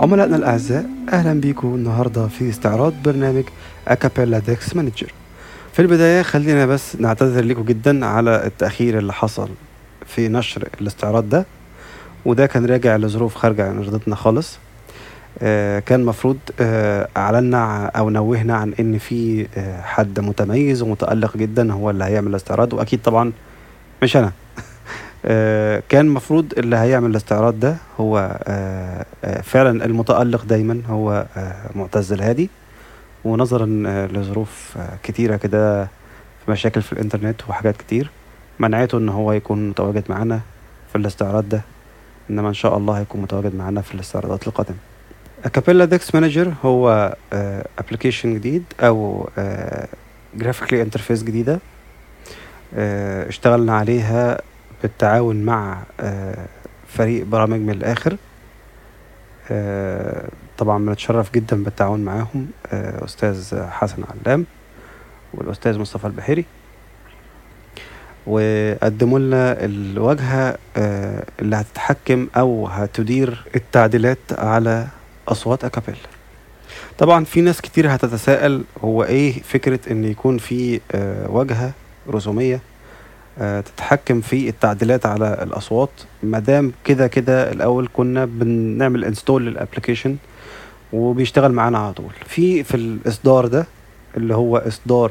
عملائنا الأعزاء، أهلا بيكم النهاردة في استعراض برنامج أكابيلا ديكس مانجر. في البداية خلينا بس نعتذر لكم جدا على التأخير اللي حصل في نشر الاستعراض ده، وده كان راجع لظروف خارجة عن إرادتنا خالص. كان مفروض أعلنا أو نوهنا عن إن في حد متميز ومتألق جدا هو اللي هيعمل الاستعراض، وأكيد طبعا مش أنا. كان مفروض اللي هيعمل الاستعراض ده هو فعلا المتألق دايما هو معتز الهادي، ونظرا لظروف كتيرة كده، في مشاكل في الانترنت وحاجات كتير منعته ان هو يكون متواجد معنا في الاستعراض ده، انما ان شاء الله هيكون متواجد معنا في الاستعراضات القادمة. أكابيلا ديكس مانجر هو ابلكيشن جديد او جرافيكلي انترفيس جديدة اشتغلنا عليها بالتعاون مع فريق برامج من الآخر. طبعا بنتشرف جدا بالتعاون معاهم أستاذ حسن علام والأستاذ مصطفى البحيري، وقدموا لنا الواجهة اللي هتتحكم أو هتدير التعديلات على أصوات أكابيلا. طبعا في ناس كتير هتتساءل هو إيه فكرة إن يكون في واجهة رسومية تتحكم في التعديلات على الأصوات، مادام كده كده الأول كنا بنعمل انستول للأبليكيشن وبيشتغل معانا على طول. في الإصدار ده اللي هو إصدار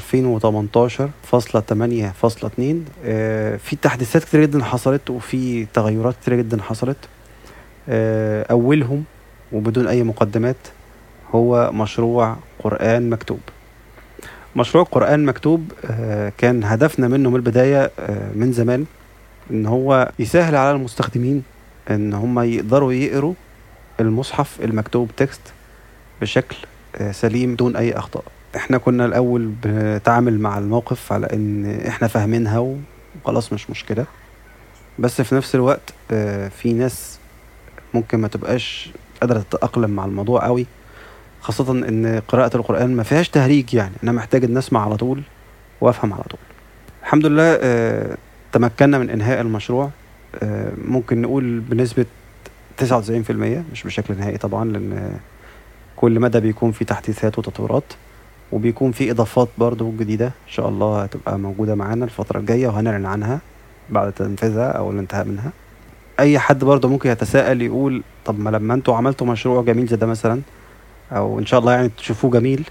2018.8.2 في تحديثات كتير جدا حصلت وفي تغيرات كتير جدا حصلت. أولهم وبدون أي مقدمات هو مشروع قرآن مكتوب. مشروع قرآن مكتوب كان هدفنا منه من البداية من زمان ان هو يسهل على المستخدمين ان هم يقدروا يقروا المصحف المكتوب تكست بشكل سليم دون اي اخطاء. احنا كنا الاول بنتعامل مع الموقف على ان احنا فاهمينها وخلاص مش مشكلة، بس في نفس الوقت في ناس ممكن ما تبقاش قادرة تتأقلم مع الموضوع قوي، خاصة ان قراءة القرآن ما فيهاش تهريج، يعني انا محتاج ان اسمع على طول وافهم على طول. الحمد لله تمكنا من انهاء المشروع، ممكن نقول بنسبة 99%، مش بشكل نهائي طبعا، لان كل مدى بيكون في تحديثات وتطويرات، وبيكون في اضافات برضو جديدة ان شاء الله هتبقى موجودة معانا الفترة الجاية وهنعلن عنها بعد تنفيذها او الانتهاء منها. اي حد برضو ممكن يتساءل يقول طب ما لما انتوا عملتوا مشروع جميل زي ده مثلا، او ان شاء الله يعني تشوفوه جميل،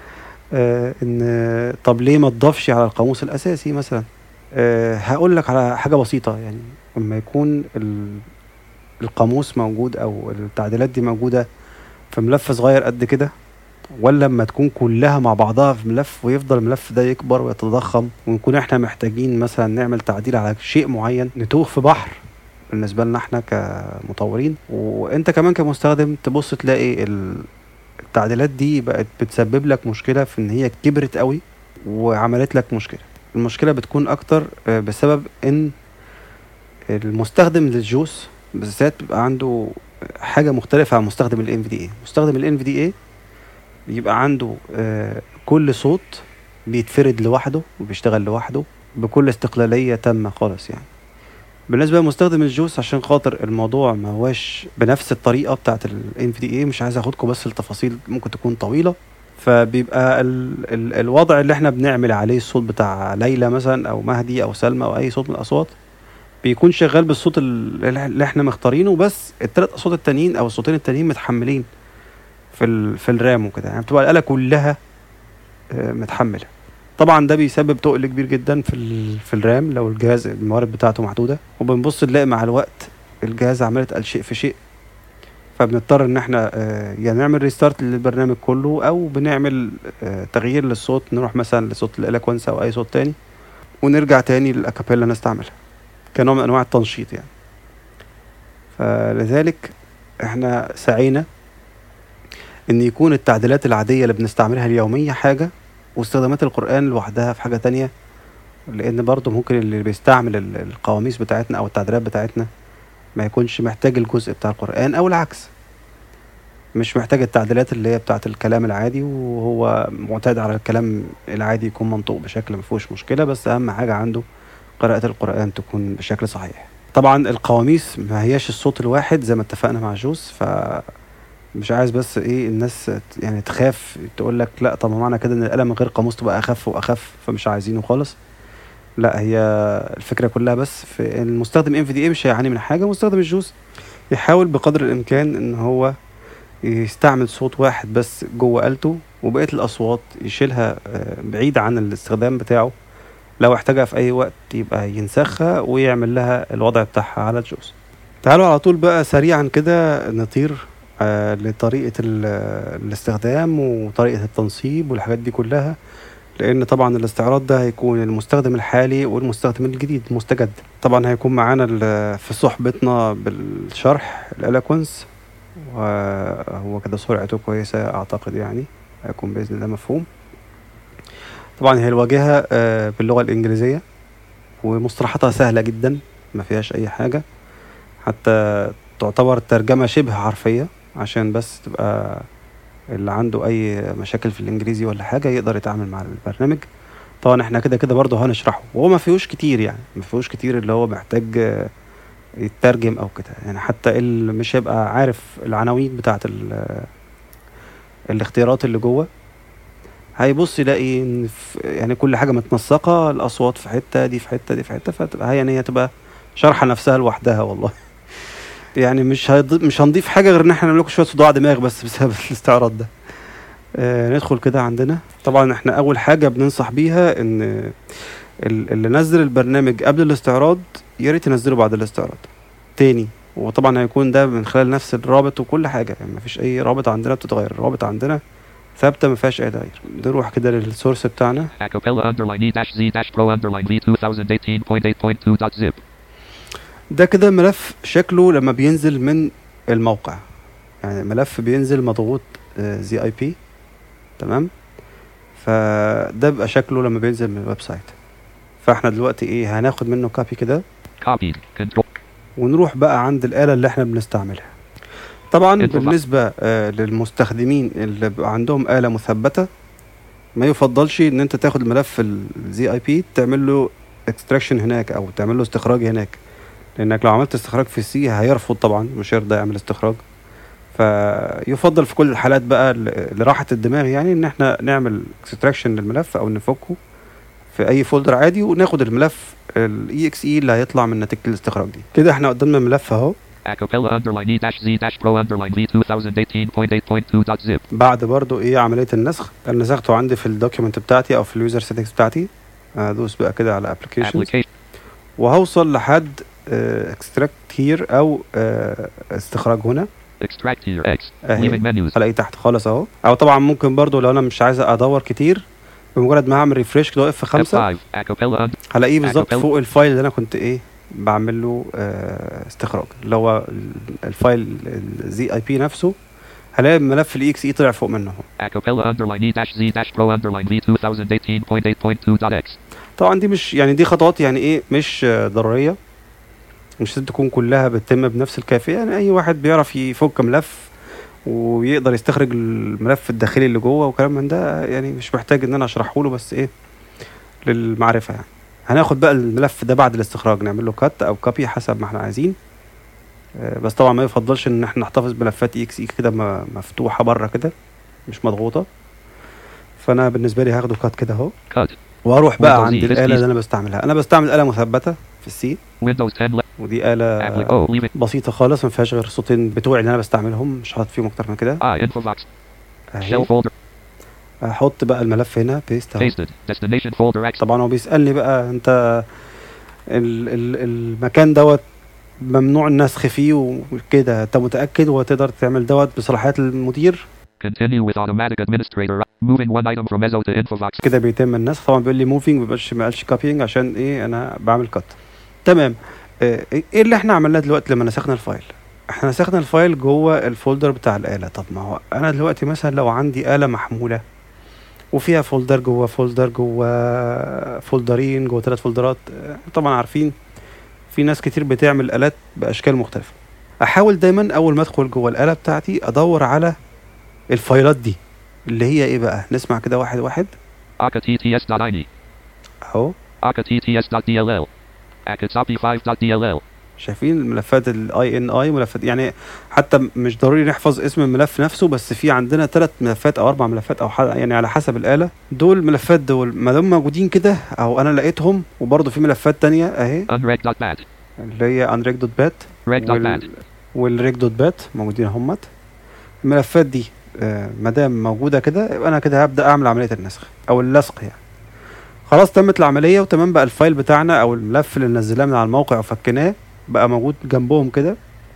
ان طب ليه ما تضافش على القاموس الاساسي مثلا؟ هقول لك على حاجة بسيطة. يعني لما يكون القاموس موجود او التعديلات دي موجودة في ملف صغير قد كده، ولا لما تكون كلها مع بعضها في ملف ويفضل الملف ده يكبر ويتضخم، ونكون احنا محتاجين مثلا نعمل تعديل على شيء معين نتوه في بحر بالنسبة لنا احنا كمطورين، وانت كمان كمستخدم تبص تلاقي التعديلات دي بقت بتسبب لك مشكلة في ان هي كبرت قوي وعملت لك مشكلة. المشكلة بتكون اكتر بسبب ان المستخدم للجوس بالذات بيبقى عنده حاجة مختلفة عن مستخدم ال NVDA. مستخدم ال NVDA بيبقى عنده كل صوت بيتفرد لوحده وبيشتغل لوحده بكل استقلالية تامة خالص. يعني بالنسبة لمستخدم الجوس، عشان خاطر الموضوع ما هواش بنفس الطريقة بتاعت ال NVDA، مش عايز اخدكم بس التفاصيل ممكن تكون طويلة، فبيبقى الوضع اللي احنا بنعمل عليه الصوت بتاع ليلى مثلا او مهدي او سلمى او اي صوت من الاصوات بيكون شغال بالصوت اللي احنا مختارينه، بس الثلاث اصوات التانيين او الصوتين التانيين متحملين في الرام وكده، يعني بتبقى الآلة كلها متحملة. طبعا ده بيسبب تقل كبير جدا في الرام لو الجهاز الموارد بتاعته محدودة، وبنبص نلاقي مع الوقت الجهاز عمال يتقل شيء في شيء، فبنضطر ان احنا يعني نعمل ريستارت للبرنامج كله، او بنعمل تغيير للصوت، نروح مثلا لصوت الإليكوانس او اي صوت تاني ونرجع تاني للأكابيلا نستعملها كنوع من انواع التنشيط يعني. فلذلك احنا سعينا ان يكون التعديلات العادية اللي بنستعملها اليومية حاجة، واستخدامات القرآن لوحدها في حاجة تانية، لان برضو ممكن اللي بيستعمل القواميس بتاعتنا او التعديلات بتاعتنا ما يكونش محتاج الجزء بتاع القرآن، او العكس مش محتاج التعديلات اللي هي بتاعت الكلام العادي، وهو معتاد على الكلام العادي يكون منطوق بشكل مفيهوش مشكلة، بس اهم حاجة عنده قراءة القرآن تكون بشكل صحيح. طبعا القواميس ما هياش الصوت الواحد زي ما اتفقنا مع جوس، مش عايز بس ايه الناس يعني تخاف تقول لك لا طب ما معنى كده ان الآلة من غير قاموس تبقى اخف واخف، فمش عايزينه خالص. لا، هي الفكرة كلها بس في إن المستخدم NVDA مش هيعاني من حاجة. مستخدم الجوس يحاول بقدر الامكان ان هو يستعمل صوت واحد بس جوه آلته، وبقية الأصوات يشيلها بعيد عن الاستخدام بتاعه. لو احتاجها في أي وقت يبقى ينسخها ويعمل لها الوضع بتاعها على الجوز. تعالوا على طول بقى سريعا كده نطير لطريقة الاستخدام وطريقة التنصيب والحاجات دي كلها، لأن طبعا الاستعراض ده هيكون المستخدم الحالي والمستخدم الجديد المستجد. طبعا هيكون معانا في صحبتنا بالشرح الألاكونس، وهو كده سرعته كويسة أعتقد، يعني هيكون بإذن الله مفهوم. طبعا هي الواجهة باللغة الإنجليزية، ومصطلحاتها سهلة جدا ما فيهاش أي حاجة، حتى تعتبر ترجمة شبه حرفية عشان بس تبقى اللي عنده أي مشاكل في الإنجليزي ولا حاجة يقدر يتعامل مع البرنامج. طبعا احنا كده كده برضه هنشرحه، وهو ما فيهوش كتير، يعني ما فيهوش كتير اللي هو محتاج يترجم أو كده. يعني حتى اللي مش هيبقى عارف العناوين بتاعت الاختيارات اللي جوه هيبص يلاقي ان يعني كل حاجه متنسقه، الاصوات في حته، دي في حته، دي في حته، فتبقى هي يعني هي تبقى شرحه نفسها لوحدها والله. يعني مش هنضيف حاجه غير ان احنا نعمل لكم شويه صداع دماغ بس بسبب الاستعراض ده. ندخل كده عندنا. طبعا احنا اول حاجه بننصح بيها ان اللي نزل البرنامج قبل الاستعراض يا ريت ينزله بعد الاستعراض تاني. وطبعا هيكون ده من خلال نفس الرابط وكل حاجه، يعني مفيش اي رابط عندنا بتتغير، الرابط عندنا ثابته ما فيهاش اي تغيير. نروح كده للسورس بتاعنا acapella_e-z-v-2018.8.2.zip. ده كده ملف شكله لما بينزل من الموقع، يعني ملف بينزل مضغوط ZIP، تمام. فده بيبقى شكله لما بينزل من الويب سايت. فاحنا دلوقتي ايه هناخد منه كوبي كده Copied. Control. ونروح بقى عند الآلة اللي احنا بنستعملها. طبعا Info box. بالنسبة للمستخدمين اللي بيبقى عندهم آلة مثبتة، ما يفضلش ان انت تاخد الملف ال ZIP تعمل له اكستراكشن هناك او تعمل له استخراج هناك، لانك لو عملت استخراج في السي هيرفض طبعا، مش هيرضى يعمل استخراج. فيفضل في كل الحالات بقى لراحة الدماغ يعني ان احنا نعمل اكستراكشن للملف او نفكه في اي فولدر عادي، وناخد الملف ال exe اللي هيطلع من نتيجة الاستخراج دي. كده احنا قدامنا ملف اهو acapella_e-z-pro_v2018.8.2.zip. بعد برضو ايه عملية النسخ. انا نسخته عندي في الدوكيمنت بتاعتي او في اليوزر سيتنجز بتاعتي. ادوس بقى كده على ابلكيشنز Application. وهوصل لحد اكستراكت هير او استخراج هنا. Extract here. X. اهي Leaving menus. هلاقيه تحت خالص اهو. او طبعا ممكن برضو لو انا مش عايز ادور كتير، بمجرد ما هعمل ريفريش كده F5 F5. Acapella. هلاقيه بالظبط Acapella. فوق الفايل اللي انا كنت ايه بعمل له استخراج، اللي هو الفايل ZIP نفسه. هلاقي الملف ال exe طلع فوق منه اهو. acapella_e-z-pro_v2018.8.2.x. طبعا دي مش يعني دي خطوات يعني ايه مش ضرورية، مش لازم تكون كلها بتتم بنفس الكيفية. يعني اي واحد بيعرف يفك ملف ويقدر يستخرج الملف الداخلي اللي جوه وكلام من ده، يعني مش محتاج ان انا اشرحه له، بس ايه للمعرفة يعني. هناخد بقى الملف ده بعد الاستخراج نعمل له كات او كوبي حسب ما احنا عايزين. بس طبعا ما يفضلش ان احنا نحتفظ بملفات exe كده مفتوحة بره كده مش مضغوطة. فانا بالنسبة لي هاخده كات كده اهو، واروح بقى عند الآلة اللي انا بستعملها. انا بستعمل آلة مثبتة في السي، Windows 10. ودي آلة بسيطة خالص ما فيهاش غير الصوتين بتوعي اللي انا بستعملهم، مش حاطط فيهم اكتر من كده. Info box. Shell folder. هحط بقى الملف هنا بيست اهو. Pasted. Destination folder X. طبعا هو بيسألني بقى انت المكان دوت ممنوع النسخ فيه وكده، انت متأكد وتقدر تعمل دوت بصلاحيات المدير؟ Continue with automatic administrator. Moving one item from Ezo to Infobox. كده بيتم النسخ. طبعا بيقول لي موفينج، ما قالش كوبينج عشان ايه انا بعمل كات. تمام. ايه اللي احنا عملناه دلوقتي لما نسخنا الفايل؟ احنا نسخنا الفايل جوه الفولدر بتاع الآلة. طب ما هو انا دلوقتي مثلا لو عندي آلة محمولة وفيها فولدر جوه فولدر جوه فولدرين جوه 3 فولدرات، طبعا عارفين في ناس كتير بتعمل آلات بأشكال مختلفة. احاول دايما اول ما ادخل جوه الآلة بتاعتي ادور على الفايلات دي اللي هي ايه بقى. نسمع كده واحد واحد akatts.ini. اهو. akatts.dll. akatsapi5.dll. شايفين الملفات الاي ان اي ملفات، يعني حتى مش ضروري نحفظ اسم الملف نفسه، بس في عندنا 3 ملفات او 4 ملفات او يعني على حسب الآلة. دول الملفات دول ما دام موجودين كده او انا لقيتهم، وبرضه في ملفات تانية اهي unreg.bat اللي هي unreg.bat reg.bat والreg.bat موجودين همت. الملفات دي ما دام موجودة كده يبقى انا كده هبدأ اعمل عملية النسخ او اللصق يعني. خلاص تمت العملية وتمام، بقى الفايل بتاعنا او الملف اللي نزلناه من على الموقع وفكناه بقى موجود جنبهم كده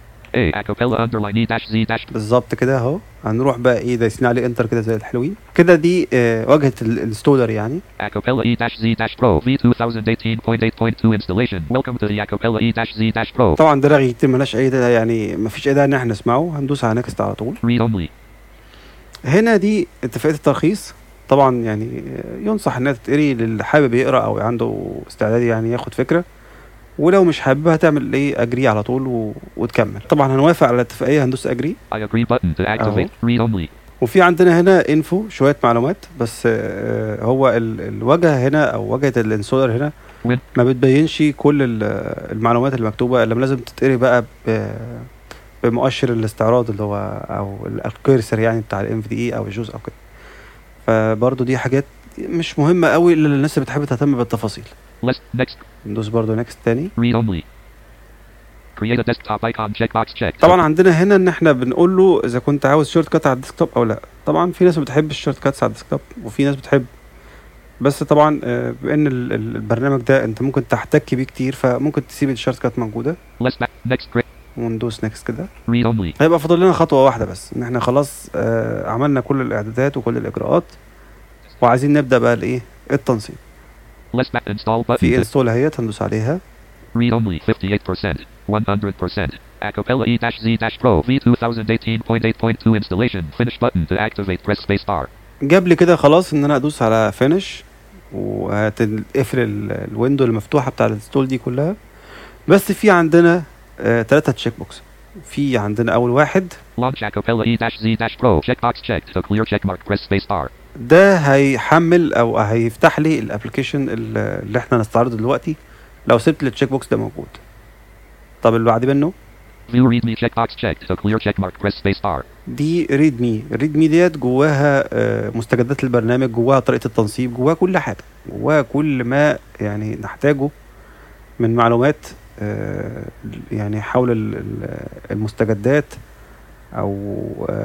بالظبط كده اهو. هنروح بقى ايه دايسين عليه انتر كده زي الحلوين كده. دي واجهة الانستولر يعني. Acapella E-Z-Pro V2018.8.2 installation. Welcome to the Acapella E-Z-Pro. طبعا ده رغي كتير ملاش اي ده، يعني مفيش اي داعي ان احنا نسمعه. هندوس على نكست على طول. Read only. هنا دي اتفاقية الترخيص. طبعا يعني ينصح انها تتقري للي حابب يقرا او عنده استعداد يعني ياخد فكرة، ولو مش حاببها تعمل ايه اجري على طول وتكمل. طبعا هنوافق على الاتفاقية، هندوس اجري. I agree button to activate. Read only. وفي عندنا هنا انفو شوية معلومات بس. هو الواجهة هنا او واجهة الانسولر هنا ما بتبينش كل المعلومات المكتوبة، اللي لازم تتقري بقى بمؤشر الاستعراض اللي هو او الكيرسر يعني بتاع الام في دي او الجزء او كده. فبرضه دي حاجات مش مهمة قوي الا للناس اللي بتحب تهتم بالتفاصيل. Next. ندوس برضه نكست تاني. Read only. Create a desktop icon checkbox checked. طبعا عندنا هنا ان احنا بنقول له اذا كنت عاوز شورت كات على الديسكتوب او لا. طبعا في ناس ما بتحبش الشورت كاتس على الديسكتوب وفي ناس بتحب، بس طبعا بان البرنامج ده انت ممكن تحتك بيه كتير فممكن تسيب الشورت كات موجوده. Next. وندوس نكست كده. Read only. هيبقى فاضل لنا خطوه واحده بس، ان احنا خلاص عملنا كل الاعدادات وكل الاجراءات وعايزين نبدا بقى الايه التنصيب. Install button. في انستول اهيت هندوس عليها. Read only 58%, 100%. Acapella E-Z-Pro V2018.8.2 installation. Finish button to activate. Press space bar. جاب لي كده خلاص ان انا ادوس على فينش وهتقفل الويندو المفتوحه بتاع الانستول دي كلها. بس في عندنا 3 تشيك بوكس. في عندنا اول واحد Launch Acapella E-Z-Pro. Checkbox checked. To clear checkmark. Press space bar. ده هيحمل او هيفتح لي الابلكيشن اللي احنا نستعرضه دلوقتي لو سبت التشيك بوكس ده موجود. طب اللي بعد منه View readme checkbox checked. To clear checkmark. Press space bar. دي ريدمي. الريدمي ديت جواها مستجدات البرنامج، جواها طريقة التنصيب، جواها كل حاجة، جواها كل ما يعني نحتاجه من معلومات يعني حول المستجدات او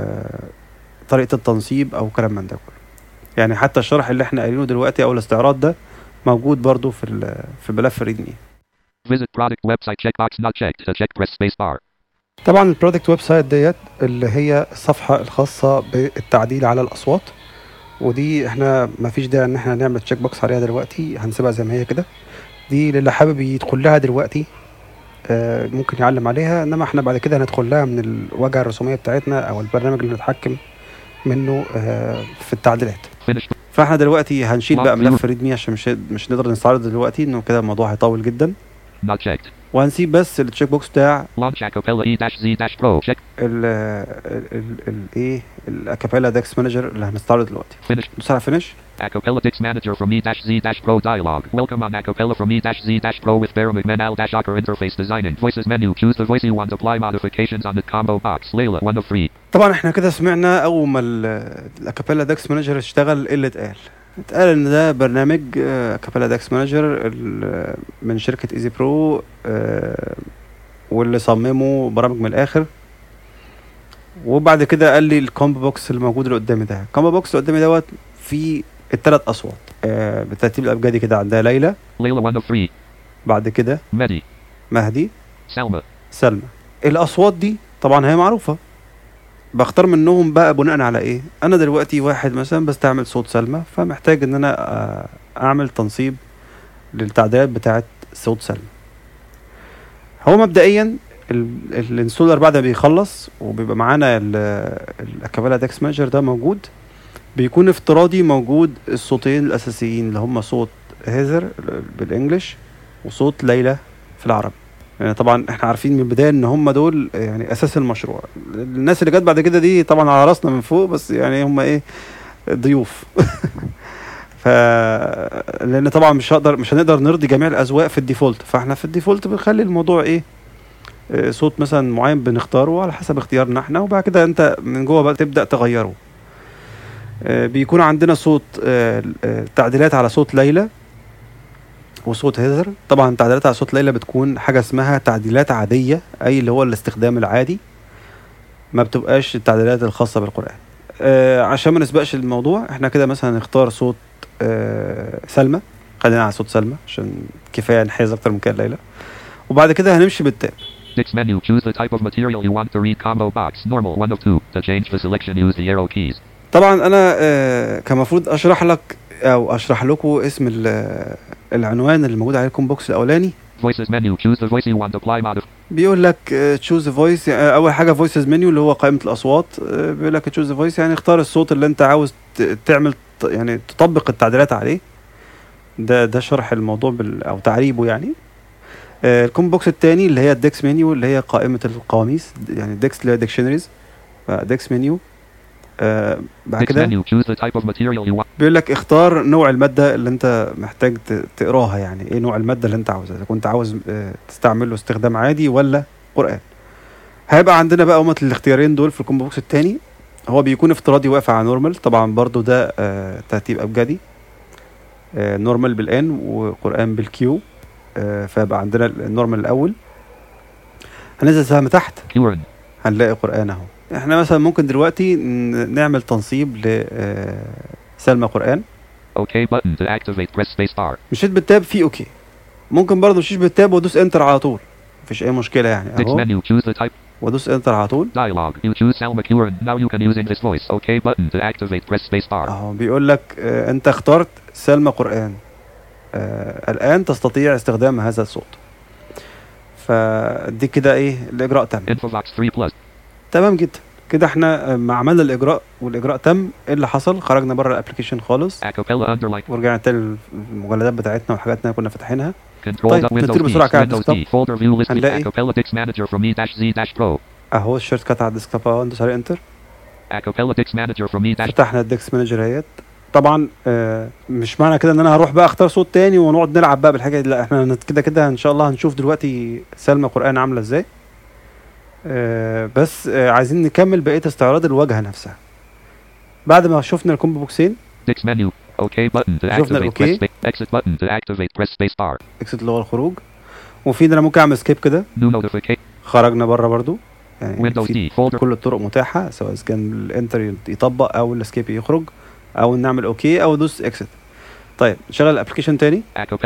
طريقة التنصيب او كلام من ده كله. يعني حتى الشرح اللي احنا قايلينه دلوقتي او الاستعراض ده موجود برضو في ملف ريدمي. Visit product website checkbox not checked. To check press space bar. طبعا البرودكت ويب سايت ديت اللي هي الصفحة الخاصة بالتعديل على الأصوات، ودي احنا ما فيش داعي ان احنا نعمل تشيك بوكس عليها دلوقتي، هنسيبها زي ما هي كده. دي للي حابب يدخل لها دلوقتي ممكن يعلم عليها، انما احنا بعد كده هندخل لها من الواجهة الرسومية بتاعتنا او البرنامج اللي نتحكم منه في التعديلات. فاحنا دلوقتي هنشيل بقى ملف ريدمي عشان مش نقدر نستعرض دلوقتي، انه كده الموضوع هيطول جدا. Not checked. وهنسيب بس التشيك بوكس بتاع Launch Acapella E-Z-Pro. Check. ايه الاكابيلا ديكس مانجر اللي هنستعرض دلوقتي. ندوس على فينش. Acapella Dix Manager from E-Z-Pro dialog. Welcome on Acapella from E-Z-Pro with Vera McMahon-Docker interface designing. Voices menu. Choose the voice you want. Apply modifications on the combo box. Layla 1 of 3. طبعا احنا كده سمعنا اول ما الاكابيلا ديكس مانجر اشتغل ايه اللي اتقال ان ده برنامج اكابيلا ديكس مانجر من شركة ايزي برو، واللي صممه برامج من الاخر. وبعد كده قال لي الكومبو بوكس اللي موجود اللي قدامي ده، الكومبو بوكس اللي قدامي دوت فيه ال3 اصوات بالترتيب الابجدي كده. عندها ليلى 1 of 3. بعد كده مهدي سلمى. الاصوات دي طبعا هي معروفة، بختار منهم بقى بناء على ايه. انا دلوقتي واحد مثلا بستعمل صوت سلمى، فمحتاج ان انا اعمل تنصيب للتعديلات بتاعه صوت سلمى. هو مبدئيا الانستولر بعد ما بيخلص وبيبقى معانا الاكابيلا ديكس مانجر ده موجود، بيكون افتراضي موجود الصوتين الاساسيين اللي هم صوت هيزر بالانجلش وصوت ليلى في العربي. يعني طبعا احنا عارفين من البدايه ان هم دول يعني اساس المشروع. الناس اللي جت بعد كده دي طبعا على راسنا من فوق، بس يعني هم ايه ضيوف. لان طبعا مش هنقدر نرضي جميع الاذواق في الديفولت، فاحنا في الديفولت بنخلي الموضوع ايه صوت مثلا معين بنختاره على حسب اختيارنا احنا، وبعد كده انت من جوه بقى تبدأ تغيره. بيكون عندنا صوت تعديلات على صوت ليلى وصوت هيزر. طبعا تعديلات على صوت ليلى بتكون حاجة اسمها تعديلات عادية، اي اللي هو الاستخدام العادي، ما بتبقاش التعديلات الخاصة بالقرآن. عشان ما نسبقش الموضوع، احنا كده مثلا نختار صوت سلمى، خلينا على صوت سلمى عشان كفاية نحيز اكتر من كده ليلى. وبعد كده هنمشي بالتاب. Text menu. Choose the type of material you want to read. Combo box. Normal 1 of 2. To change the selection, use the arrow keys. طبعا انا كمفروض اشرح لك او اشرح لكم اسم العنوان اللي موجود على الكوم بوكس الاولاني. Voices menu. Choose the voice you want to apply modify. بيقول لك تشوز فويس. اول حاجه فويسز منيو اللي هو قائمه الاصوات. بيقول لك تشوز فويس يعني اختار الصوت اللي انت عاوز تعمل يعني تطبق التعديلات عليه. ده شرح الموضوع او تعريبه يعني. الكوم بوكس الثاني اللي هي الديكس منيو اللي هي قائمه القواميس، يعني ديكس اللي هي ديكشنريز، ديكس منيو. بعد كده بيقول لك اختار نوع الماده اللي انت محتاج تقراها، يعني ايه نوع الماده اللي انت عاوزها، اذا كنت عاوز تستعمله استخدام عادي ولا قرآن. هيبقى عندنا بقى الاختيارين دول في الكومبو بوكس الثاني. هو بيكون افتراضي واقف على نورمال، طبعا برضو ده ترتيب ابجدي، نورمال بالان وقرآن بالكيو. فيبقى عندنا النورمال الاول. هننزل سهم تحت هنلاقي قرآن اهو. احنا مثلا ممكن دلوقتي نعمل تنصيب لسلمى قرآن. اوكي بutton to activate press space bar. مشيت بالتاب في اوكي. ممكن برضو مشيش بالتاب وادوس انتر على طول، مفيش اي مشكله يعني اهو. وادوس انتر على طول. Dialog. You choose Salma Curran. Now you can use English voice. Okay button to activate press space bar. اهو بيقول لك انت اخترت سلمى قرآن. الان تستطيع استخدام هذا الصوت. فدي كده ايه الاجراء تم. Infobox 3+. تمام جدا كده. احنا عملنا الاجراء والاجراء تم. ايه اللي حصل؟ خرجنا بره الابلكيشن خالص ورجعنا تاني المجلدات بتاعتنا والحاجات اللي كنا فاتحينها. طيب نطير بسرعه كده على الديسكتوب. هنلاقي اهو الشورت كات على الديسكتوب اهو. ندوس عليه انتر. فتحنا الديكس مانجر اهيت. طبعا مش معنى كده ان انا هروح بقى اختار صوت تاني ونقعد نلعب بقى بالحاجه دي، لا احنا كده ان شاء الله هنشوف دلوقتي سلمى قرآن عامله ازاي. بس عايزين نكمل بقيه استعراض الواجهه نفسها. بعد ما شفنا الكومبو بوكسين شفنا الاوكي، اكسيت اللي هو الخروج، وفي انا ممكن اعمل سكيب كده. خرجنا بره برضو، يعني في كل الطرق متاحه، سواء كان الانتر يطبق او السكيب يخرج او نعمل اوكي او دوس اكسيت. طيب نشغل الابلكيشن تاني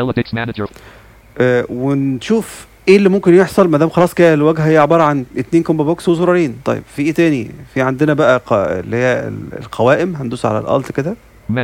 ونشوف ايه اللي ممكن يحصل ما دام خلاص كده الواجهه هي عباره عن 2 كومبو بوكس وزرارين. طيب في ايه تاني؟ في عندنا بقى اللي هي القوائم. هندوس على الالت كده.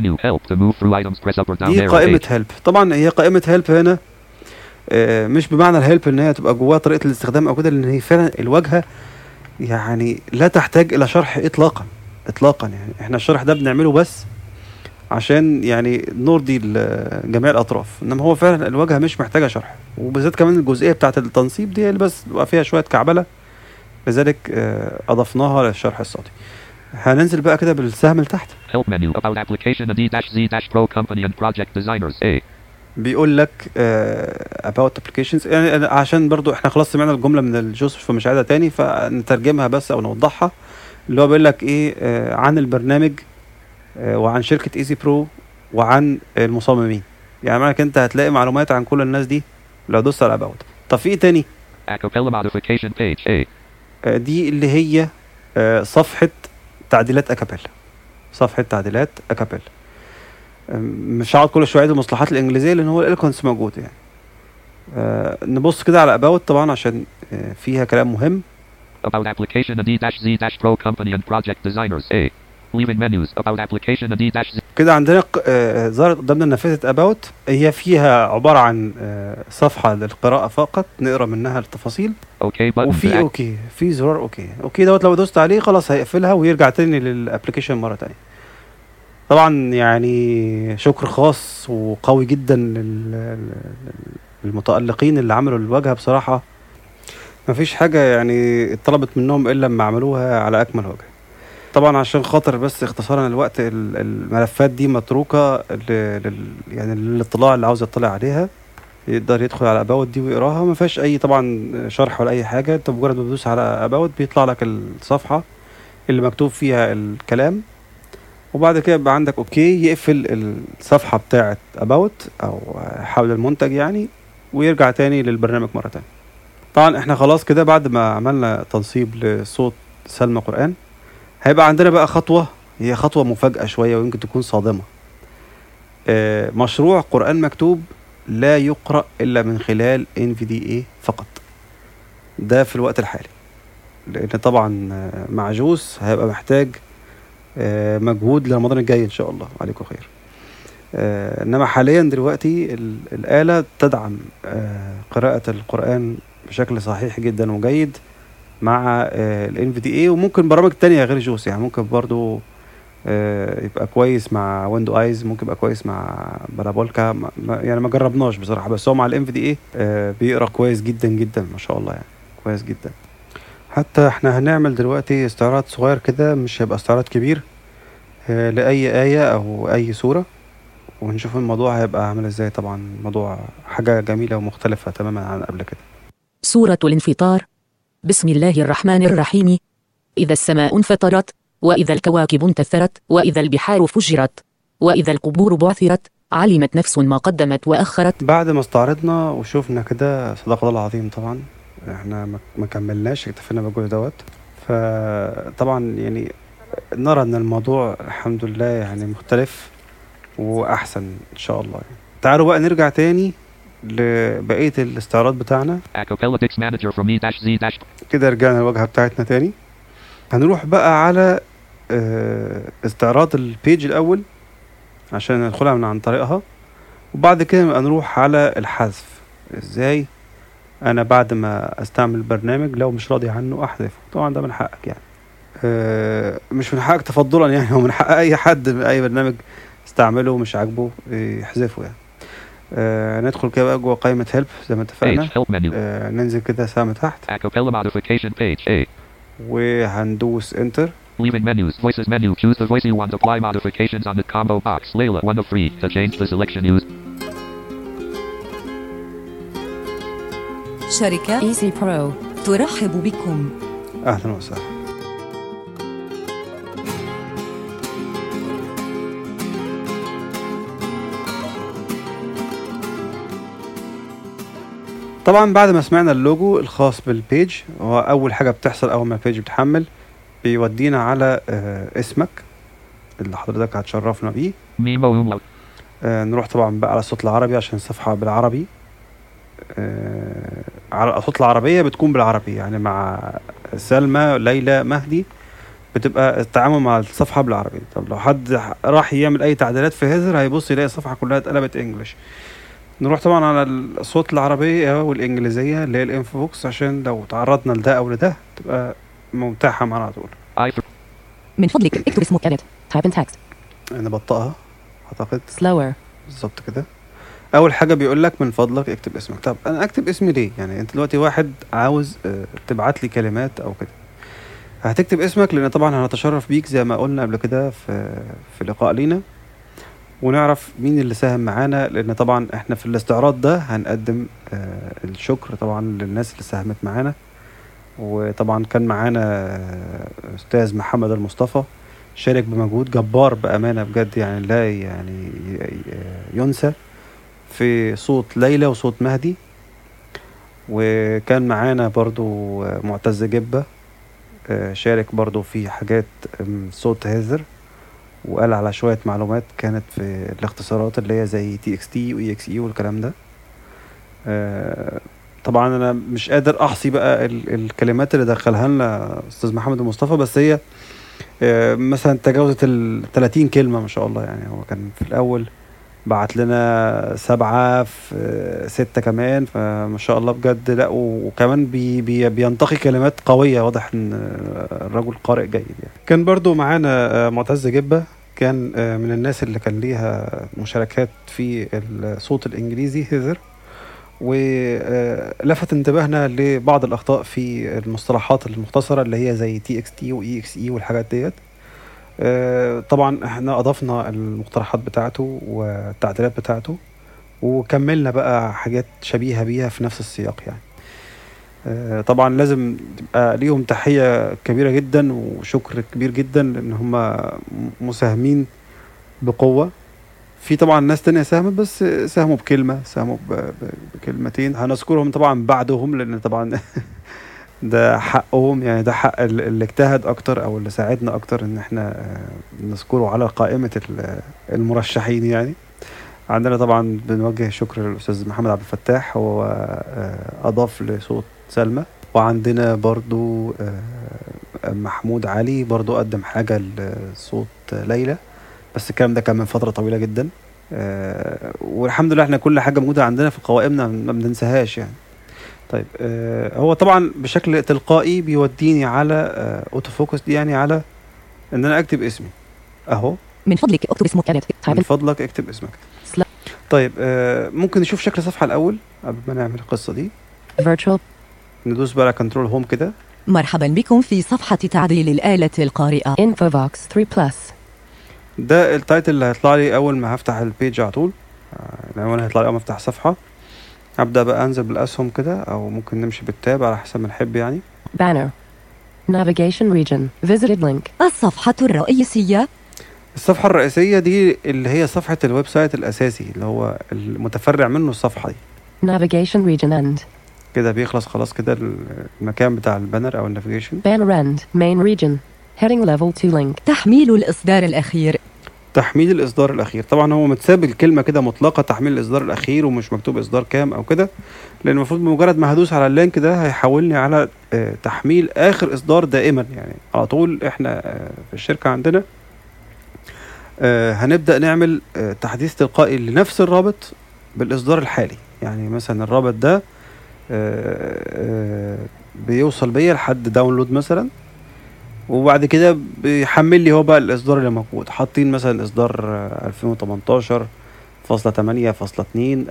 دي قائمه هيلب. طبعا هي قائمه هيلب هنا مش بمعنى الهيلب ان هي تبقى جواها طريقه الاستخدام او كده، لان هي فعلا الواجهه يعني لا تحتاج الى شرح اطلاقا. يعني احنا الشرح ده بنعمله بس عشان يعني نرضي جميع الاطراف، انما هو فعلا الواجهه مش محتاجه شرح، وبالذات كمان الجزئيه بتاعه التنصيب دي اللي بس بقى فيها شويه كعبله، لذلك اضفناها للشرح الصوتي. هننزل بقى كده بالسهم لتحت. Help menu about application D-Z-Pro company and project designers. بيقول لك about applications، يعني عشان برضو احنا خلاص سمعنا الجمله من الجوزف فمش عايزها تاني، فنترجمها بس او نوضحها. اللي هو بيقول لك ايه عن البرنامج وعن شركة ايزي برو وعن المصممين. يعني معنى انت هتلاقي معلومات عن كل الناس دي لو دوست على about. طب في ايه تاني؟ Acapella modification page. دي اللي هي صفحة تعديلات اكابيلا. صفحة تعديلات اكابيلا. مش هقعد كل شوية المصطلحات الانجليزية لان هو الالكونس موجود يعني. نبص كده على about طبعا عشان فيها كلام مهم. About application D-Z-Pro company and project designers. Leaving menus about application D-Z. كده عندنا ظهرت قدامنا نافذة about. هي فيها عبارة عن صفحة للقراءة فقط، نقرأ منها التفاصيل. وفي اوكي، في زرار اوكي دوت لو دوست عليه خلاص هيقفلها ويرجع تاني للابلكيشن مرة تانية. طبعا يعني شكر خاص وقوي جدا للمتألقين اللي عملوا الواجهة. بصراحة مفيش حاجة يعني اتطلبت منهم إلا لما عملوها على أكمل وجه. طبعا عشان خاطر بس اختصارا الوقت الملفات دي متروكة يعني للاطلاع اللي عاوز يطلع عليها. يقدر يدخل على اباوت دي ويقراها، ما فيهاش اي طبعا شرح ولا اي حاجه. انت مجرد ما تدوس على اباوت بيطلع لك الصفحه اللي مكتوب فيها الكلام، وبعد كده يبقى عندك اوكي، يقفل الصفحه بتاعه اباوت او حول المنتج يعني، ويرجع تاني للبرنامج مره تانية. طبعا احنا خلاص كده بعد ما عملنا تنصيب لصوت سلمى قرآن، هيبقى عندنا بقى خطوه، هي خطوه مفاجاه شويه ويمكن تكون صادمه. مشروع قرآن مكتوب لا يقرأ إلا من خلال NVDA فقط، ده في الوقت الحالي، لأن طبعا مع جوس هيبقى محتاج مجهود لرمضان الجاي إن شاء الله، عليكم خير. إنما حاليا دلوقتي الآلة تدعم قراءة القرآن بشكل صحيح جدا وجيد مع ال NVDA، وممكن برامج تانية غير جوس، يعني ممكن برضو يبقى كويس مع ويندو ايز، ممكن يبقى كويس مع بارابولكا، يعني ما جربناش بصراحه، بس هو مع الام في دي اي بيقرا كويس جدا جدا ما شاء الله، يعني كويس جدا. حتى احنا هنعمل دلوقتي استعراض صغير كده، مش هيبقى استعراض كبير، لاي ايه او اي سوره، ونشوف الموضوع هيبقى عامل ازاي. طبعا موضوع حاجه جميله ومختلفه تماما عن قبل كده. سورة الانفطار. بسم الله الرحمن الرحيم. إذا السماء انفطرت، وإذا الكواكب انتثرت، وإذا البحار فجرت، وإذا القبور بعثرت، علمت نفس ما قدمت وأخرت. بعد ما استعرضنا وشوفنا كده، صدق الله العظيم، طبعا احنا ما كملناش، اكتفينا بالجزء دوت. فطبعا يعني نرى ان الموضوع الحمد لله يعني مختلف واحسن ان شاء الله يعني. تعالوا بقى نرجع تاني لبقية الاستعراض بتاعنا. كده رجعنا الواجهة بتاعتنا تاني. هنروح بقى على استعراض البيج الاول عشان ندخلها من عن طريقها، وبعد كده نروح على الحذف. ازاي انا بعد ما استعمل البرنامج لو مش راضي عنه احذفه؟ طبعا ده من حقك يعني، مش من حقك تفضلا يعني، هو من حق اي حد من اي برنامج استعمله ومش عاجبه يحذفه يعني. ندخل كده بقى جوه قائمة هيلب زي ما اتفقنا. ننزل كده سهم تحت وهندوس انتر. Leaving menus, voices menu, choose the voice you want, apply modifications on the combo box. Layla, 1 of 3, to change the selection use. شركة Easy Pro ترحب بكم. أهلا وسهلا. طبعا بعد ما سمعنا اللوجو الخاص بالبيج، هو أول حاجة بتحصل أول ما البيج بتحمل بيودينا على اسمك اللي حضرتك هتشرفنا بيه. نروح طبعا بقى على الصوت العربي عشان الصفحة بالعربي. على الصوت العربية بتكون بالعربي، يعني مع سلمى ليلى مهدي بتبقى التعامل مع الصفحة بالعربي. طب لو حد راح يعمل أي تعديلات في هيزر هيبص يلاقي الصفحة كلها اتقلبت انجلش. نروح طبعا على الصوت العربية والإنجليزية اللي هي الانفو بوكس، عشان لو تعرضنا لده أو لده تبقى متاحة معنا على طول. من فضلك اكتب اسمك edit type in text. أنا بطأها أعتقد slower بالظبط كده. أول حاجة بيقول لك من فضلك اكتب اسمك. طب أنا أكتب اسمي ليه؟ يعني أنت دلوقتي واحد عاوز تبعت لي كلمات أو كده، هتكتب اسمك لأن طبعا هنتشرف بيك زي ما قلنا قبل كده في لقاء لينا، ونعرف مين اللي ساهم معانا، لأن طبعا احنا في الاستعراض ده هنقدم الشكر طبعا للناس اللي ساهمت معانا. وطبعا كان معانا أستاذ محمد المصطفى شارك بمجهود جبار بأمانة بجد، يعني لا يعني ينسى في صوت ليلى وصوت مهدي. وكان معانا برضو معتز جبة شارك برضو في حاجات صوت هيزر، وقال على شوية معلومات كانت في الاختصارات اللي هي زي TXT و EXE والكلام ده. طبعا انا مش قادر احصي بقى الكلمات اللي دخلها لنا استاذ محمد المصطفى، بس هي مثلا تجاوزت 30 كلمة ما شاء الله. يعني هو كان في الاول بعت لنا 7 في 6 كمان، فما شاء الله بجد. لا وكمان بينتقي كلمات قوية، واضح ان الرجل قارئ جيد يعني. كان برضو معانا معتز جبة، كان من الناس اللي كان ليها مشاركات في الصوت الانجليزي هيزر، ولفت انتباهنا لبعض الاخطاء في المصطلحات المختصرة اللي هي زي TXT و EXE والحاجات ديت. طبعا احنا اضفنا المقترحات بتاعته والتعديلات بتاعته، وكملنا بقى حاجات شبيهة بيها في نفس السياق يعني. طبعا لازم تبقى ليهم تحية كبيرة جدا وشكر كبير جدا لأن هم مساهمين بقوة. في طبعا ناس تانية ساهمت بس ساهموا بكلمة، ساهموا بكلمتين هنذكرهم طبعا بعدهم لأن طبعا ده حقهم يعني، ده حق اللي اجتهد أكتر أو اللي ساعدنا أكتر إن احنا نذكره على قائمة المرشحين يعني. عندنا طبعا بنوجه شكر للأستاذ محمد عبد الفتاح، هو أضاف لصوت سلمى. وعندنا برضو محمود علي برضو قدم حاجة لصوت ليلى، بس الكلام ده كان من فترة طويلة جدا. والحمد لله احنا كل حاجة موجودة عندنا في قوائمنا ما بننساهاش يعني. طيب هو طبعا بشكل تلقائي بيوديني على اوتو فوكس دي، يعني على ان انا اكتب اسمي اهو. من فضلك اكتب اسمك. من فضلك اكتب اسمك. طيب ممكن نشوف شكل الصفحة الأول قبل ما نعمل القصة دي. Virtual. ندوس بقى على كنترول هوم كده. مرحبا بكم في صفحة تعديل الآلة القارئة Infovox 3+. ده التايتل اللي هيطلع لي أول ما هفتح البيج على طول. العنوان هيطلع لي أول ما أفتح الصفحة. هبدأ بقى أنزل بالأسهم كده أو ممكن نمشي بالتاب على حسب ما نحب يعني. Banner. Navigation region. Visited link. الصفحة الرئيسية. الصفحة الرئيسية دي اللي هي صفحة الويب سايت الأساسي اللي هو المتفرع منه الصفحة دي. Navigation region end. كده بيخلص خلاص كده المكان بتاع البانر أو النافيجيشن. Banner end. Main region. Heading level 2 link. تحميل الإصدار الأخير. تحميل الإصدار الأخير. طبعا هو متساب الكلمة كده مطلقة تحميل الإصدار الأخير ومش مكتوب إصدار كام أو كده، لأن المفروض بمجرد ما هدوس على اللينك ده هيحولني على تحميل آخر إصدار دائما يعني على طول. إحنا في الشركة عندنا هنبدأ نعمل تحديث تلقائي لنفس الرابط بالإصدار الحالي. يعني مثلا الرابط ده بيوصل بيا لحد داونلود مثلا، وبعد كده بيحمل لي هو بقى الإصدار اللي موجود. حاطين مثلا إصدار 2018.8.2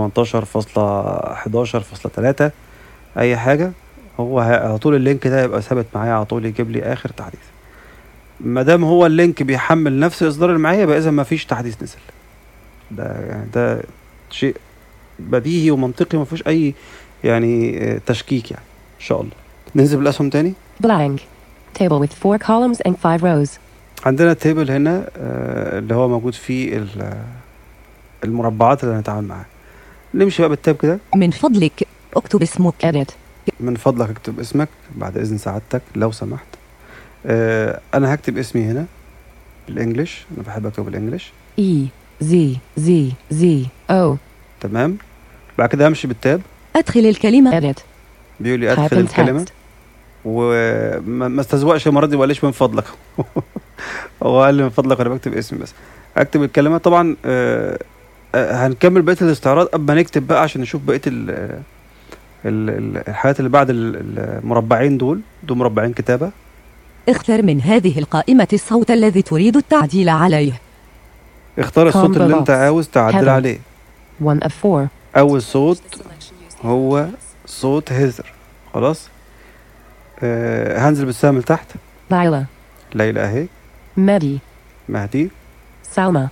2018.11.3 أي حاجة، هو على طول اللينك ده يبقى ثابت معايا على طول يجيب لي آخر تحديث. ما دام هو اللينك بيحمل نفس الإصدار اللي معايا يبقى إذا ما فيش تحديث نزل. ده شيء بديهي ومنطقي ما فيهوش أي يعني تشكيك يعني إن شاء الله. ننزل بالأسهم تاني. Blank. Table with 4 columns and 5 rows. عندنا تيبل هنا اللي هو موجود فيه المربعات اللي هنتعامل معاها. نمشي بقى بالتاب كده. من فضلك اكتب اسمك. Edit. من فضلك اكتب اسمك بعد إذن سعادتك لو سمحت. أنا هكتب اسمي هنا بالإنجليش، أنا بحب أكتب بالإنجليش. E Z Z Z O. تمام. بعد كده همشي بالتاب. أدخل الكلمة. Edit. بيقول لي أدخل Type in الكلمة text. وما استزوقش المرة دي وقاليش من فضلك. هو قال لي من فضلك وأنا بكتب اسمي بس. أكتب الكلمة طبعا. هنكمل بقية الاستعراض قبل ما نكتب بقى عشان نشوف بقية الحاجات اللي بعد المربعين دول مربعين كتابة. اختر من هذه القائمة الصوت الذي تريد التعديل عليه. اختار الصوت اللي انت عاوز تعدل عليه. 1 of 4. اول صوت هو صوت هيزر. خلاص. هنزل بالسهم لتحت. ليلى. ليلى اهي. مهدي. سلمى.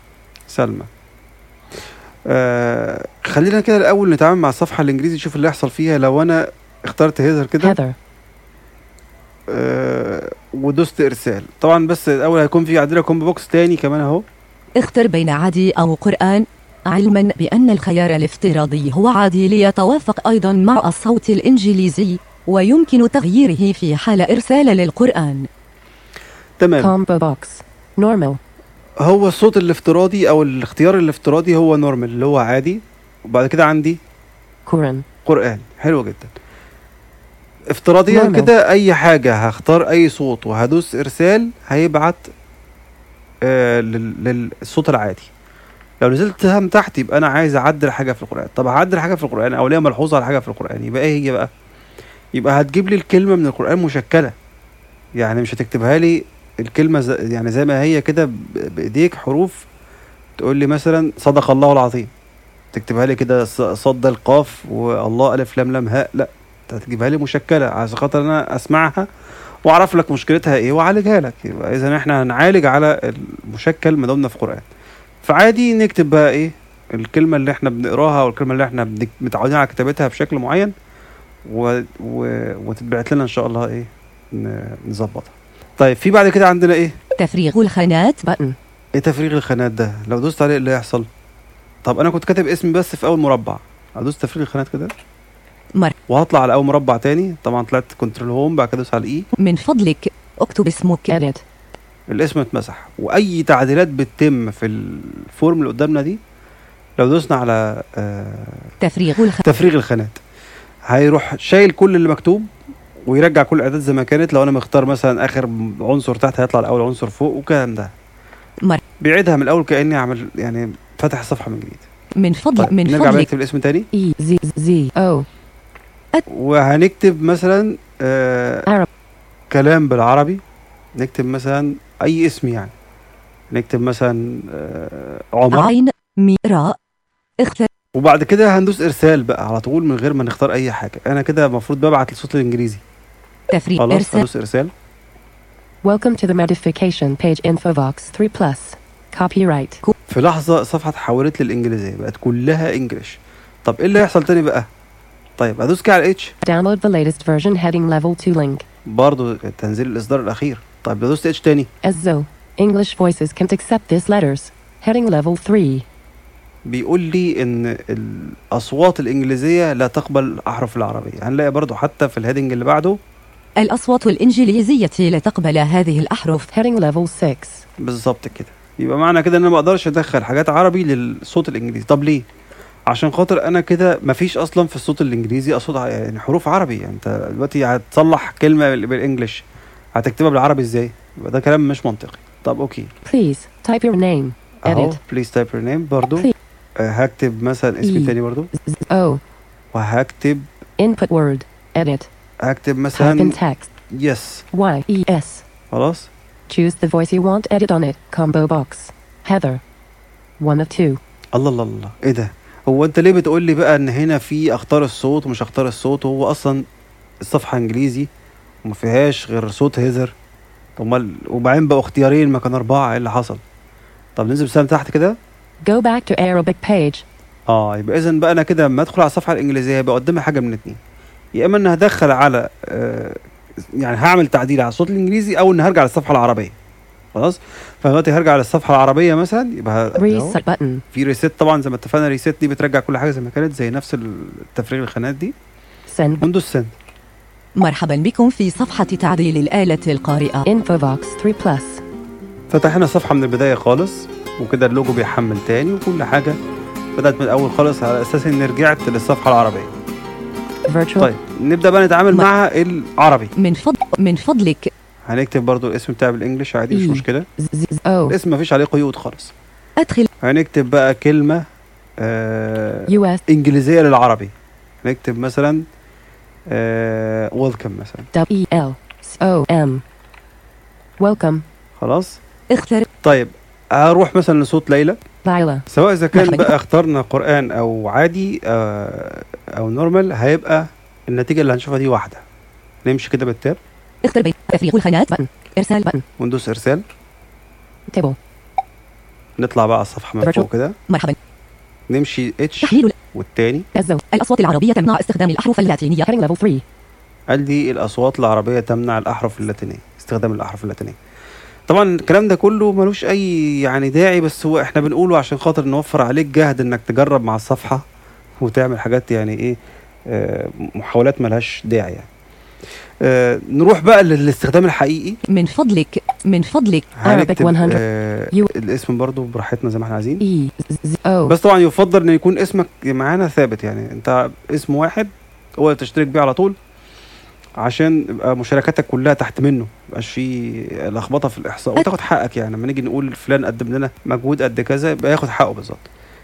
خلينا كده الاول نتعامل مع الصفحة الانجليزي نشوف اللي يحصل فيها لو انا اخترت هيزر كده ودوست ارسال. طبعا بس الاول هيكون في عندنا كومبو بوكس تاني كمان اهو. اختر بين عادي او قرآن، علما بان الخيار الافتراضي هو عادي ليتوافق ايضا مع الصوت الانجليزي ويمكن تغييره في حال ارسال للقرآن. تمام. كومبو بوكس نورمال. هو الصوت الافتراضي او الاختيار الافتراضي هو نورمال اللي هو عادي، وبعد كده عندي قرآن. حلو جدا. افتراضيا كده اي حاجة هختار اي صوت وهدوس ارسال هيبعت للصوت العادي. لو نزلت سهم تحت يبقى انا عايز اعدل حاجة في القرآن. طب هعدل حاجة في القرآن او ليها ملحوظة على حاجة في القرآن، يبقى ايه هي بقى؟ يبقى هتجيب لي الكلمة من القرآن مشكلة، يعني مش هتكتبها لي الكلمة يعني زي ما هي كده بايديك حروف. تقول لي مثلا صدق الله العظيم، تكتبها لي كده صد القاف والله الف لام لام هاء، لا هتجيبها لي مشكلة عشان خاطر انا اسمعها واعرف لك مشكلتها ايه واعالجها لك. يبقى اذا احنا هنعالج على المشكل ما دامنا في قرآن. فعادي نكتب بقى ايه الكلمة اللي احنا بنقراها والكلمة اللي احنا متعودين على كتابتها بشكل معين وتتبعت لنا ان شاء الله ايه نظبطها. طيب في بعد كده عندنا ايه؟ تفريغ الخانات بutton. ايه تفريغ الخانات ده؟ لو دوست عليه اللي هيحصل؟ طب انا كنت كاتب اسمي بس في اول مربع، هدوس تفريغ الخانات كده وهطلع على اول مربع تاني. طبعا طلعت كنترول هوم، بعد كده ادوس على الاي. من فضلك اكتب اسمك edit. الاسم اتمسح، واي تعديلات بتتم في الفورم اللي قدامنا دي لو دوسنا على تفريغ الخانات هيروح شايل كل اللي مكتوب ويرجع كل الاعداد زي ما كانت. لو انا مختار مثلا اخر عنصر تحت هيطلع الاول عنصر فوق والكلام ده بيعيدها من الاول كاني عمل يعني فتح الصفحه من جديد. من فضلك طيب نرجع بقى نكتب الاسم تاني وهنكتب مثلا كلام بالعربي. نكتب مثلا اي اسم، يعني نكتب مثلا عمر عين ميراء اختر، وبعد كده هندوس ارسال بقى على طول من غير ما نختار اي حاجه. انا كده المفروض ببعت الصوت الانجليزي. تفريغ خلاص هندوس ارسال. Welcome to the modification page Infovox 3+. Copyright. في لحظه الصفحه اتحولت للانجليزيه، بقت كلها انجلش. طب ايه اللي هيحصل تاني بقى؟ طيب هدوس كده على اتش. Download the latest version heading level 2 link. برضو تنزيل الاصدار الاخير. طيب لو دوست اتش تاني As though English voices can't accept these letters. Heading level 3. بيقول لي ان الاصوات الانجليزيه لا تقبل الاحرف العربيه. هنلاقي برضو حتى في الهيدنج اللي بعده الاصوات الانجليزيه لا تقبل هذه الاحرف. Heading level 6. بالظبط كده. يبقى معنى كده ان انا ما اقدرش ادخل حاجات عربي للصوت الانجليزي. طب ليه؟ عشان خاطر انا كده مفيش اصلا في الصوت الانجليزي اصوات يعني حروف عربي. يعني انت دلوقتي هتصلح كلمه بالانجلش هتكتبها بالعربي ازاي؟ يبقى ده كلام مش منطقي. طب اوكي. Please type your name. اهو Edit. please type your name برضو. هكتب مثلا اسمي تاني برضو. وهكتب input word. Edit. هكتب Type مثلا in text. yes. Y-E-S. خلاص. Choose the voice you want. Edit on it. Combo box. Heather. 1 of 2. الله الله الله، ايه ده؟ هو انت ليه بتقول لي بقى ان هنا في اختار الصوت ومش اختار الصوت؟ وهو اصلا الصفحه انجليزي وما فيهاش غير صوت هيزر. طب وبعدين بقوا اختيارين مكان 4، ايه اللي حصل؟ طب ننزل سهم تحت كده. Go back to Arabic page. يبقى اذا بقى انا كده لما ادخل على الصفحه الانجليزيه هيبقى قدامي حاجه من اتنين، يا اما ان هدخل على يعني هعمل تعديل على الصوت الانجليزي او ان هرجع للصفحه العربيه. خلاص. فدلوقتي هرجع للصفحه العربيه مثلا، يبقى Reset button. في ريست. طبعا زي ما اتفقنا ريست دي بترجع كل حاجه زي ما كانت، زي نفس التفريغ الخانات دي. Send. وندوس سند. مرحبا بكم في صفحة تعديل الآلة القارئة Infovox 3+. فتحنا الصفحه من البدايه خالص، وكده اللوجو بيحمل تاني وكل حاجه بدات من الاول خالص على اساس اني رجعت للصفحه العربيه. Virtual. طيب نبدا بقى نتعامل مع العربي. من فضلك هنكتب برضو الاسم بتاع بالانجلش عادي، مش مشكله. الاسم مفيش عليه قيود خالص. ادخل. هنكتب بقى كلمه US. انجليزيه للعربي. هنكتب مثلا welcome مثلا. W-E-L-C-O-M. Welcome. خلاص. اختر. طيب هروح مثلا لصوت ليلى. ليلى. سواء اذا كان بقى اخترنا قرآن او عادي او نورمال، هيبقى النتيجه اللي هنشوفها دي واحده. نمشي كده بالتاب. اختر بين تفريغ الخانات بutton. ارسال بutton. وندوس ارسال. Table. نطلع بقى على الصفحه من فوق كده. مرحبا. نمشي اتش تحليل والتاني. الأصوات العربية تمنع استخدام الأحرف اللاتينية. Heading level 3. قال لي الأصوات العربية تمنع الأحرف اللاتينية، استخدام الأحرف اللاتينية. طبعا الكلام ده كله ملوش أي يعني داعي، بس هو احنا بنقوله عشان خاطر نوفر عليك جهد انك تجرب مع الصفحة وتعمل حاجات يعني ايه محاولات ملهاش داعي يعني. نروح بقى للاستخدام الحقيقي. من فضلك Arabic 100. الاسم برضو براحتنا زي ما احنا عايزين. E-O. بس طبعا يفضل ان يكون اسمك معانا ثابت، يعني انت اسم واحد هو اللي تشترك بيه على طول، عشان يبقى مشاركاتك كلها تحت منه، ميبقاش في لخبطه في الاحصاء وتاخد حقك. يعني لما نيجي نقول فلان قدم لنا مجهود قد كذا يبقى ياخد حقه بالظبط.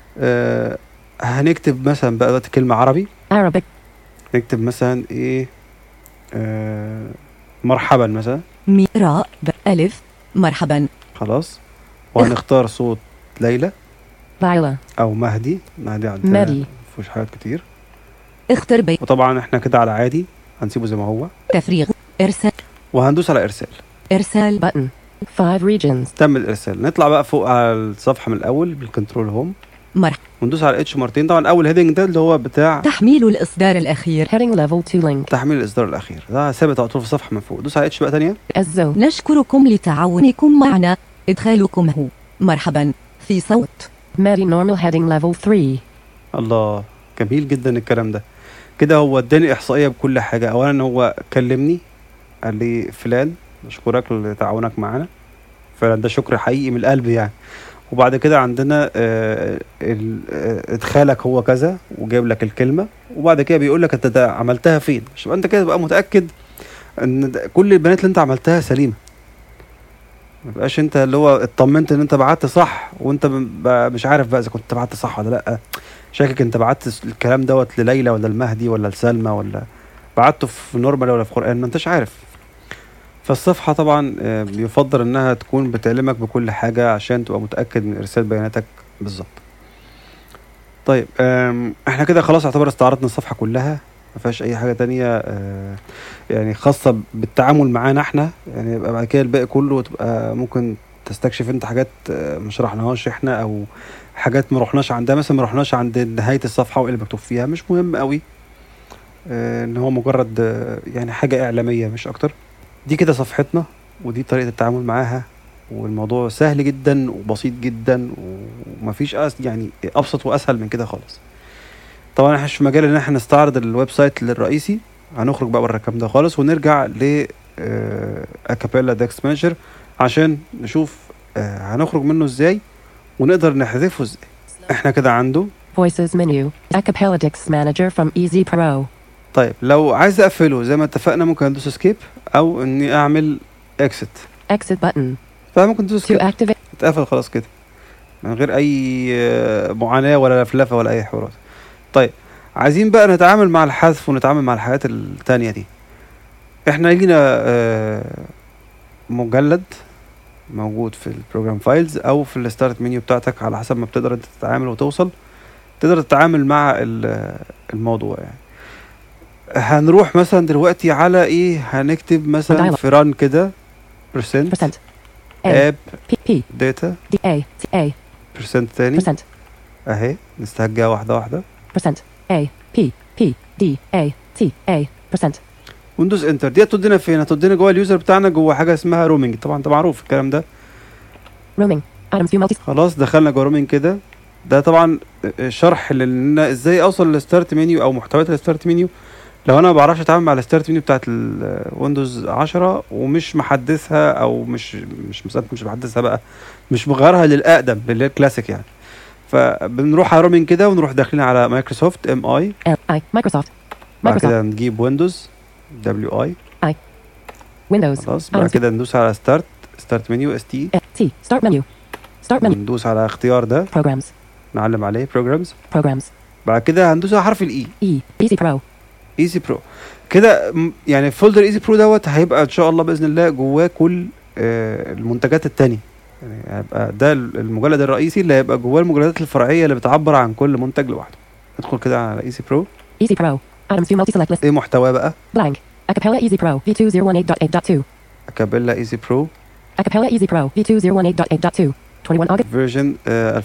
هنكتب مثلا بقى دلوقتي كلمه عربي. Arabic. نكتب مثلا ايه مرحبا مثلا. ميراء ألف مرحبا. خلاص. وهنختار صوت ليلى ليلى او مهدي عندنا مفيش حاجات كتير. اختر بين. وطبعا احنا كده على عادي هنسيبه زي ما هو. تفريغ ارسال. وهندوس على ارسال button. 5 regions. تم الارسال. نطلع بقى فوق على الصفحه من الاول بالكنترول هوم. وندوس على اتش مرتين. طبعا اول هيدنج ده اللي هو بتاع تحميل الإصدار الأخير. Heading level 2 link. تحميل الاصدار الاخير، ده ثابت على طول في الصفحه من فوق. دوس على اتش بقى تانية. Ezo. نشكركم لتعاونكم معنا. إدخالكم هو مرحبا في صوت. Medi normal heading level 3. الله، جميل جدا الكلام ده. كده هو اداني احصائيه بكل حاجه. اولا هو كلمني قال لي فلان بشكرك لتعاونك معنا، فعلا ده شكر حقيقي من القلب يعني. وبعد كده عندنا ادخالك هو كذا، وجايب لك الكلمه، وبعد كده بيقول لك انت ده عملتها فين، عشان انت كده تبقى متاكد ان كل البيانات اللي انت عملتها سليمه. ما بقاش انت اللي هو اطمنت ان انت بعت صح وانت مش عارف بقى اذا كنت بعت صح ولا لا. شاكك انت بعت الكلام دوت لليلى ولا المهدي ولا لسلمى، ولا بعته في نورمال ولا في قرآن، ما انتش عارف. فالصفحة طبعا بيفضل انها تكون بتعلمك بكل حاجة عشان تبقى متأكد من ارسال بياناتك بالظبط. طيب احنا كده خلاص اعتبر استعرضنا الصفحة كلها، ما فيهاش اي حاجة تانية يعني خاصة بالتعامل معانا احنا. يعني يبقى بعد كده الباقي كله تبقى ممكن تستكشف انت حاجات ما شرحناهاش احنا، او حاجات ما رحناش عندها. مثلا ما رحناش عند نهاية الصفحة وايه اللي مكتوب فيها، مش مهم قوي. ان هو مجرد يعني حاجة اعلامية مش اكتر. دي كده صفحتنا، ودي طريقة التعامل معاها، والموضوع سهل جدا وبسيط جدا، ومفيش يعني ابسط واسهل من كده خالص. طبعا احنا مش في مجال ان احنا نستعرض الويب سايت الرئيسي، هنخرج بقى بره الكلام ده خالص ونرجع ل اكابيلا ديكس مانجر عشان نشوف هنخرج منه ازاي ونقدر نحذفه ازاي. احنا كده عنده Voices menu. Acapella Dix Manager from Easy Pro. طيب لو عايز اقفله زي ما اتفقنا ممكن ادوس اسكيب، او اني اعمل اكسيت. Exit button. فممكن تدوس To اسكيب activate. اتقفل خلاص كده من غير اي معاناة ولا لفلفة ولا اي حوارات. طيب عايزين بقى نتعامل مع الحذف ونتعامل مع الحاجات التانية دي. احنا لينا مجلد موجود في البروجرام فايلز او في الستارت منيو بتاعتك، على حسب ما بتقدر انت تتعامل وتوصل، تقدر تتعامل مع الموضوع يعني. هنروح مثلا دلوقتي على ايه، هنكتب مثلا في ران كده percent app data percent تاني اهي، نستهجها واحدة واحدة وندوس انتر. دي هتودينا فين؟ هتودينا جوه اليوزر بتاعنا، جوه حاجة اسمها رومينج. طبعا ده معروف الكلام ده. خلاص دخلنا جوه رومينج كده. ده طبعا شرح لنا ازاي اوصل للستارت منيو او محتويات الستارت منيو لو انا ما بعرفش اتعامل مع الستارت منيو بتاعت الويندوز 10 ومش محدثها، او مش محدثها بقى، مش مغيرها للاقدم اللي هي الكلاسيك يعني. فبنروح على رومينج كده ونروح داخلين على مايكروسوفت مايكروسوفت. بعد كده نجيب ويندوز WI ويندوز. خلاص. بعد كده ندوس على ستارت منيو ستارت منيو. وندوس على اختيار ده، Programs. نعلم عليه Programs. بعد كده هندوس على حرف الاي Easy Pro. ايزي برو كده. يعني فولدر ايزي برو دوت هيبقى ان شاء الله باذن الله جواه كل المنتجات التانية. يعني هيبقى ده المجلد الرئيسي اللي هيبقى جواه المجلدات الفرعيه اللي بتعبر عن كل منتج لوحده. ندخل كده على ايزي برو. Easy Pro. Items view multi select list. ايه محتواه بقى؟ Blank. Acapella Easy Pro V2018.8.2. اكابيلا ايزي برو Acapella Easy Pro V2018.8.2. 21 August. فيرجن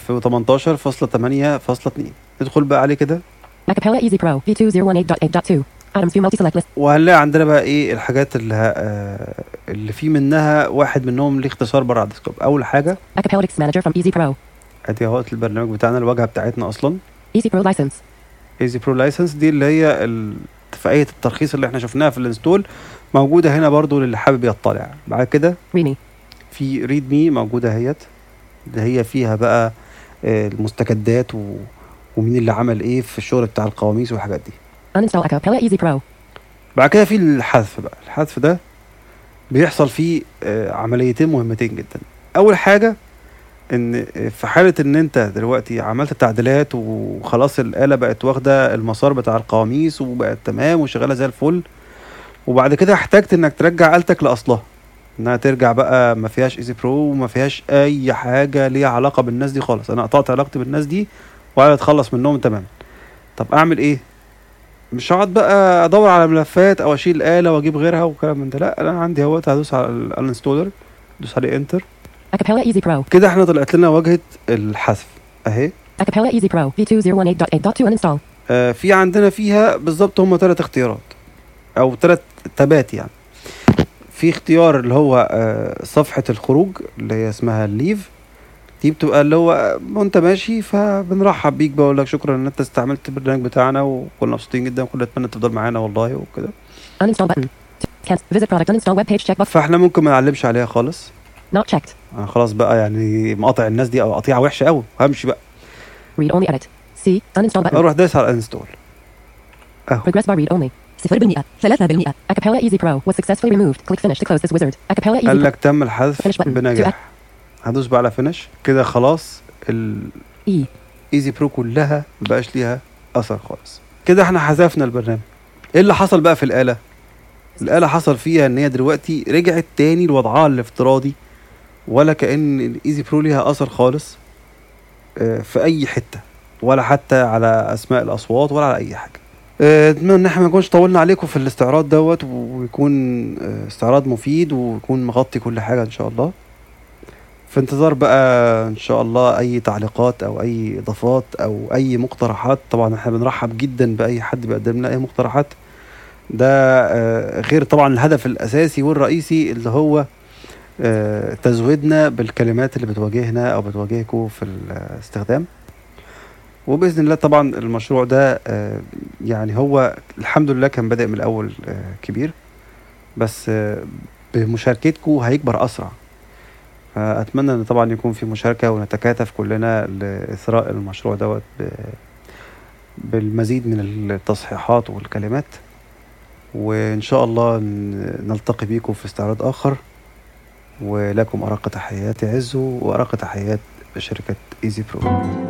2018.8.2. ندخل بقى عليه كده. Acapella Easy Pro V2018.8.2. Items view multi select list. وهنلاقي عندنا بقى ايه الحاجات اللي في منها واحد منهم ليه اختصار بره على الديسكتوب. اول حاجه Acapella Dix Manager from Easy Pro. ادي اهوت البرنامج بتاعنا، الواجهه بتاعتنا اصلا Easy Pro License. ايزي برو لايسنس. دي اللي هي اتفاقيه الترخيص اللي احنا شفناها في الانستول، موجوده هنا برضو للي حابب يطلع. بعد كده Readme. في ريد مي موجوده اهيت، اللي هي فيها بقى المستجدات ومين اللي عمل ايه في الشغل بتاع القواميس والحاجات دي. Uninstall Acapella Easy Pro. بعد كده في الحذف بقى. الحذف ده بيحصل فيه عمليتين مهمتين جدا. اول حاجه ان في حاله ان انت دلوقتي عملت تعديلات وخلاص الآلة بقت واخده المسار بتاع القواميس وبقت تمام وشغاله زي الفل، وبعد كده احتجت انك ترجع آلتك لاصلها، انها ترجع بقى ما فيهاش ايزي برو وما فيهاش اي حاجه ليها علاقه بالناس دي خالص. انا قطعت علاقتي بالناس دي وعايز اتخلص منهم تماما. طب اعمل ايه؟ مش هقعد بقى ادور على ملفات او اشيل الآلة واجيب غيرها وكلام من ده. لا، انا عندي اهوت هدوس على الانستولر، دوس عليه انتر. Acapella Easy Pro. كده احنا طلعت لنا واجهه الحذف اهي. Acapella Easy Pro V2018.8.2 uninstall. في عندنا فيها بالظبط هم 3 اختيارات او 3 تابات يعني. في اختيار اللي هو صفحة الخروج اللي هي اسمها الليف، دي بتبقى اللي هو وانت ماشي فبنرحب بيك، بقول لك شكرا ان انت استعملت البرنامج بتاعنا وكنا مبسوطين جدا وكنا نتمنى تفضل معانا والله وكده. Uninstall button. Cancel. Visit product uninstall web page checkbox. فاحنا ممكن ما نعلمش عليها خالص. Not checked. انا خلاص بقى يعني مقاطع الناس دي او قطيعة وحشة قوي، همشي بقى. Read only edit. C. Uninstall button. اروح دايس على انستول اهو. Progress bar read only. 0%. 3%. Acapella Easy Pro was successfully removed. Click finish to close this wizard. Acapella Easy قال Pro. لك تم الحذف Finish button. بنجاح. هدوس بقى على فينش كده خلاص. E. ايزي برو كلها مبقاش ليها اثر خالص. كده احنا حذفنا البرنامج. ايه اللي حصل بقى في الآلة؟ الآلة حصل فيها ان هي دلوقتي رجعت تاني لوضعها الافتراضي، ولا كأن الايزي برو ليها اثر خالص في اي حتة، ولا حتى على اسماء الاصوات ولا على اي حاجة. اتمنى ان احنا ما نكونش طولنا عليكم في الاستعراض دوت، ويكون استعراض مفيد ويكون مغطي كل حاجة ان شاء الله. في انتظار بقى ان شاء الله اي تعليقات او اي اضافات او اي مقترحات. طبعا احنا بنرحب جدا باي حد بيقدم لنا اي مقترحات، ده غير طبعا الهدف الاساسي والرئيسي اللي هو تزويدنا بالكلمات اللي بتواجهنا او بتواجهكم في الاستخدام. وباذن الله طبعا المشروع ده يعني هو الحمد لله كان بادئ من الاول كبير، بس بمشاركتكم هيكبر اسرع. أتمنى أن طبعا يكون في مشاركة ونتكاتف كلنا لإثراء المشروع دوت بالمزيد من التصحيحات والكلمات. وإن شاء الله نلتقي بيكم في استعراض آخر. ولكم أرق تحياتي عزو وأرق تحيات شركة إيزي برو.